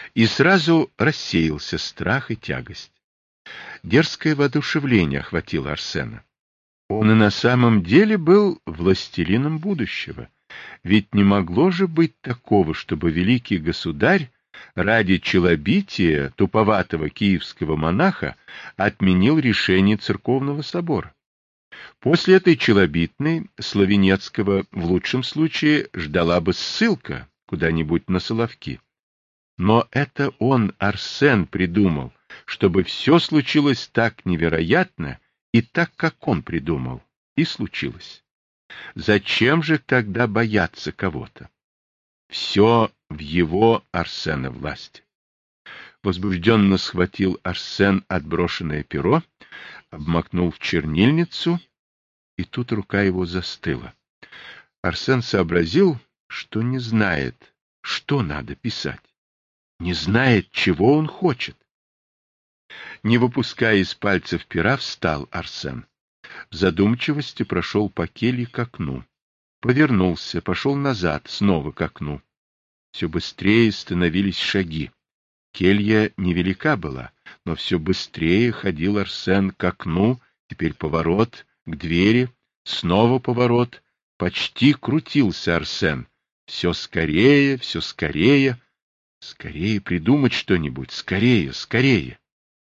и сразу рассеялся страх и тягость. Дерзкое воодушевление охватило Арсена. Он и на самом деле был властелином будущего. Ведь не могло же быть такого, чтобы великий государь ради челобития туповатого киевского монаха отменил решение церковного собора. После этой челобитной Славенецкого в лучшем случае ждала бы ссылка куда-нибудь на Соловки. Но это он, Арсен, придумал, чтобы все случилось так невероятно и так, как он придумал, и случилось. Зачем же тогда бояться кого-то? Все в его, Арсена, власти. Возбужденно схватил Арсен отброшенное перо, обмакнул в чернильницу, и тут рука его застыла. Арсен сообразил, что не знает, что надо писать, не знает, чего он хочет. Не выпуская из пальцев пера, встал Арсен. В задумчивости прошел по келье к окну. Повернулся, пошел назад, снова к окну. Все быстрее становились шаги. Келья невелика была, но все быстрее ходил Арсен к окну, теперь поворот, к двери, снова поворот. Почти крутился Арсен. Все скорее, все скорее. Скорее придумать что-нибудь, скорее, скорее.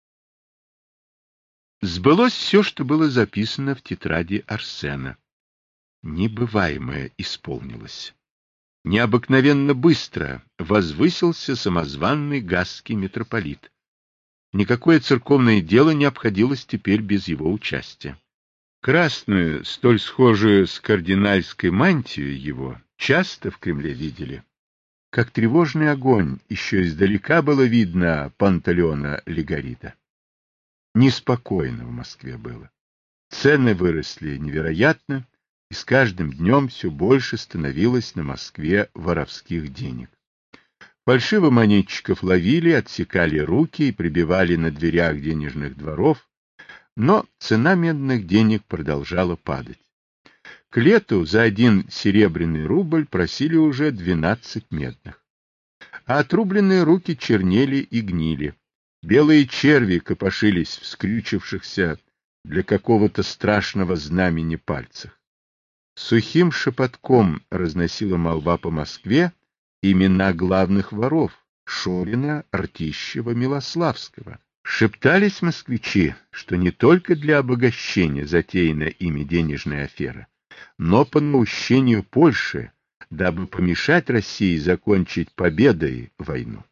Сбылось все, что было записано в тетради Арсена. Небываемое исполнилось. Необыкновенно быстро возвысился самозванный гасский митрополит. Никакое церковное дело не обходилось теперь без его участия. Красную, столь схожую с кардинальской мантией его, часто в Кремле видели. Как тревожный огонь еще издалека было видно Панталеона Легарида. Неспокойно в Москве было. Цены выросли невероятно, и с каждым днем все больше становилось на Москве воровских денег. Фальшивомонетчиков ловили, отсекали руки и прибивали на дверях денежных дворов, но цена медных денег продолжала падать. К лету за 1 серебряный рубль просили уже 12 медных. А отрубленные руки чернели и гнили. Белые черви копошились в скрючившихся для какого-то страшного знамени пальцах. Сухим шепотком разносила молва по Москве имена главных воров — Шорина, Ртищева, Милославского. Шептались москвичи, что не только для обогащения затеяна ими денежная афера, но по наущению Польши, дабы помешать России закончить победой войну.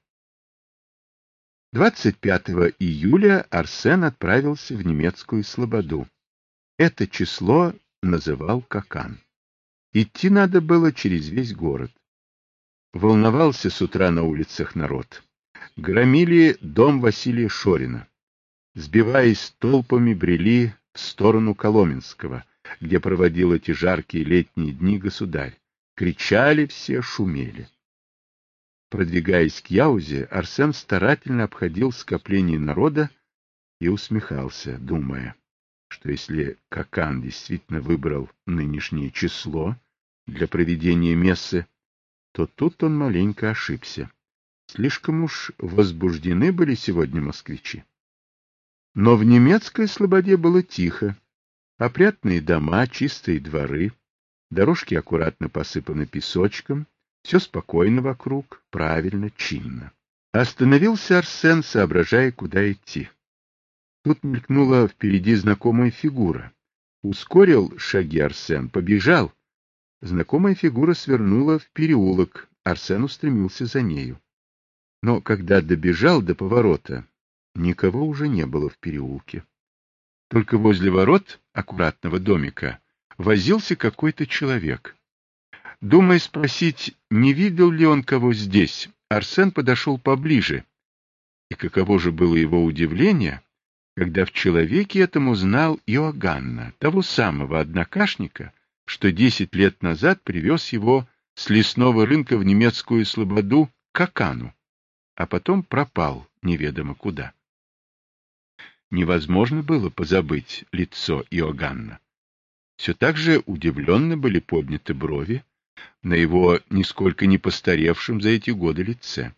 25 июля Арсен отправился в немецкую слободу. Это число называл Какан. Идти надо было через весь город. Волновался с утра на улицах народ. Громили дом Василия Шорина. Сбиваясь толпами, брели в сторону Коломенского, где проводил эти жаркие летние дни государь. Кричали все, шумели. Продвигаясь к Яузе, Арсен старательно обходил скопление народа и усмехался, думая, что если Какан действительно выбрал нынешнее число для проведения мессы, то тут он маленько ошибся. Слишком уж возбуждены были сегодня москвичи. Но в немецкой слободе было тихо. Опрятные дома, чистые дворы, дорожки аккуратно посыпаны песочком, все спокойно вокруг, правильно, чинно. Остановился Арсен, соображая, куда идти. Тут мелькнула впереди знакомая фигура. Ускорил шаги Арсен, побежал. Знакомая фигура свернула в переулок. Арсен устремился за нею. Но когда добежал до поворота, никого уже не было в переулке. Только возле ворот аккуратного домика возился какой-то человек. Думая спросить, не видел ли он кого здесь, Арсен подошел поближе. И каково же было его удивление, когда в человеке этом узнал Иоганна, того самого однокашника, что 10 лет назад привез его с лесного рынка в немецкую слободу к Какану, а потом пропал неведомо куда. Невозможно было позабыть лицо Иоганна. Все так же удивленно были подняты брови на его нисколько не постаревшем за эти годы лице.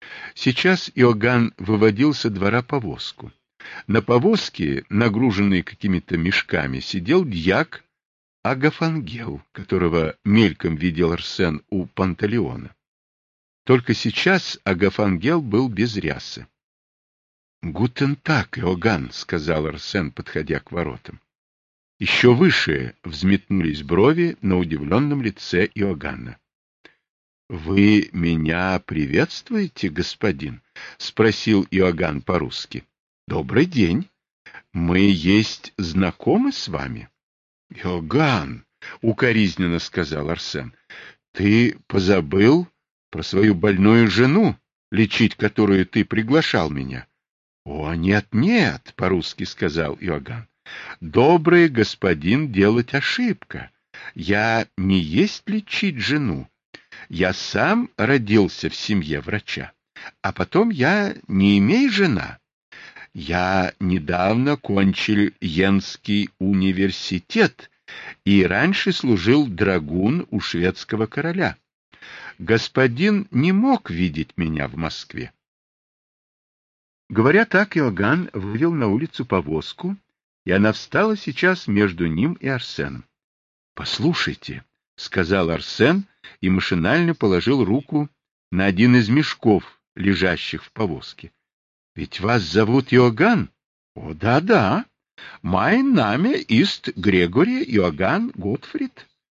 Сейчас Иоганн выводил со двора повозку. На повозке, нагруженной какими-то мешками, сидел дьяк Агафангел, которого мельком видел Арсен у Панталеона. Только сейчас Агафангел был без рясы. — Гутен так, Иоганн, — сказал Арсен, подходя к воротам. Еще выше взметнулись брови на удивленном лице Иоганна. — Вы меня приветствуете, господин? — спросил Иоганн по-русски. — Добрый день. Мы есть знакомы с вами? — Иоганн, — укоризненно сказал Арсен, — ты позабыл про свою больную жену, лечить которую ты приглашал меня? — О, нет, — по-русски сказал Иоганн. — Добрый господин делать ошибка. Я не есть лечить жену. Я сам родился в семье врача, а потом я не имею жена. Я недавно кончил Йенский университет и раньше служил драгун у шведского короля. Господин не мог видеть меня в Москве. Говоря так, Иоганн вывел на улицу повозку, и она встала сейчас между ним и Арсеном. — Послушайте, — сказал Арсен и машинально положил руку на один из мешков, лежащих в повозке. — Ведь вас зовут Иоганн? — О, да. Mein Name ist Грегори Иоганн Готфрид.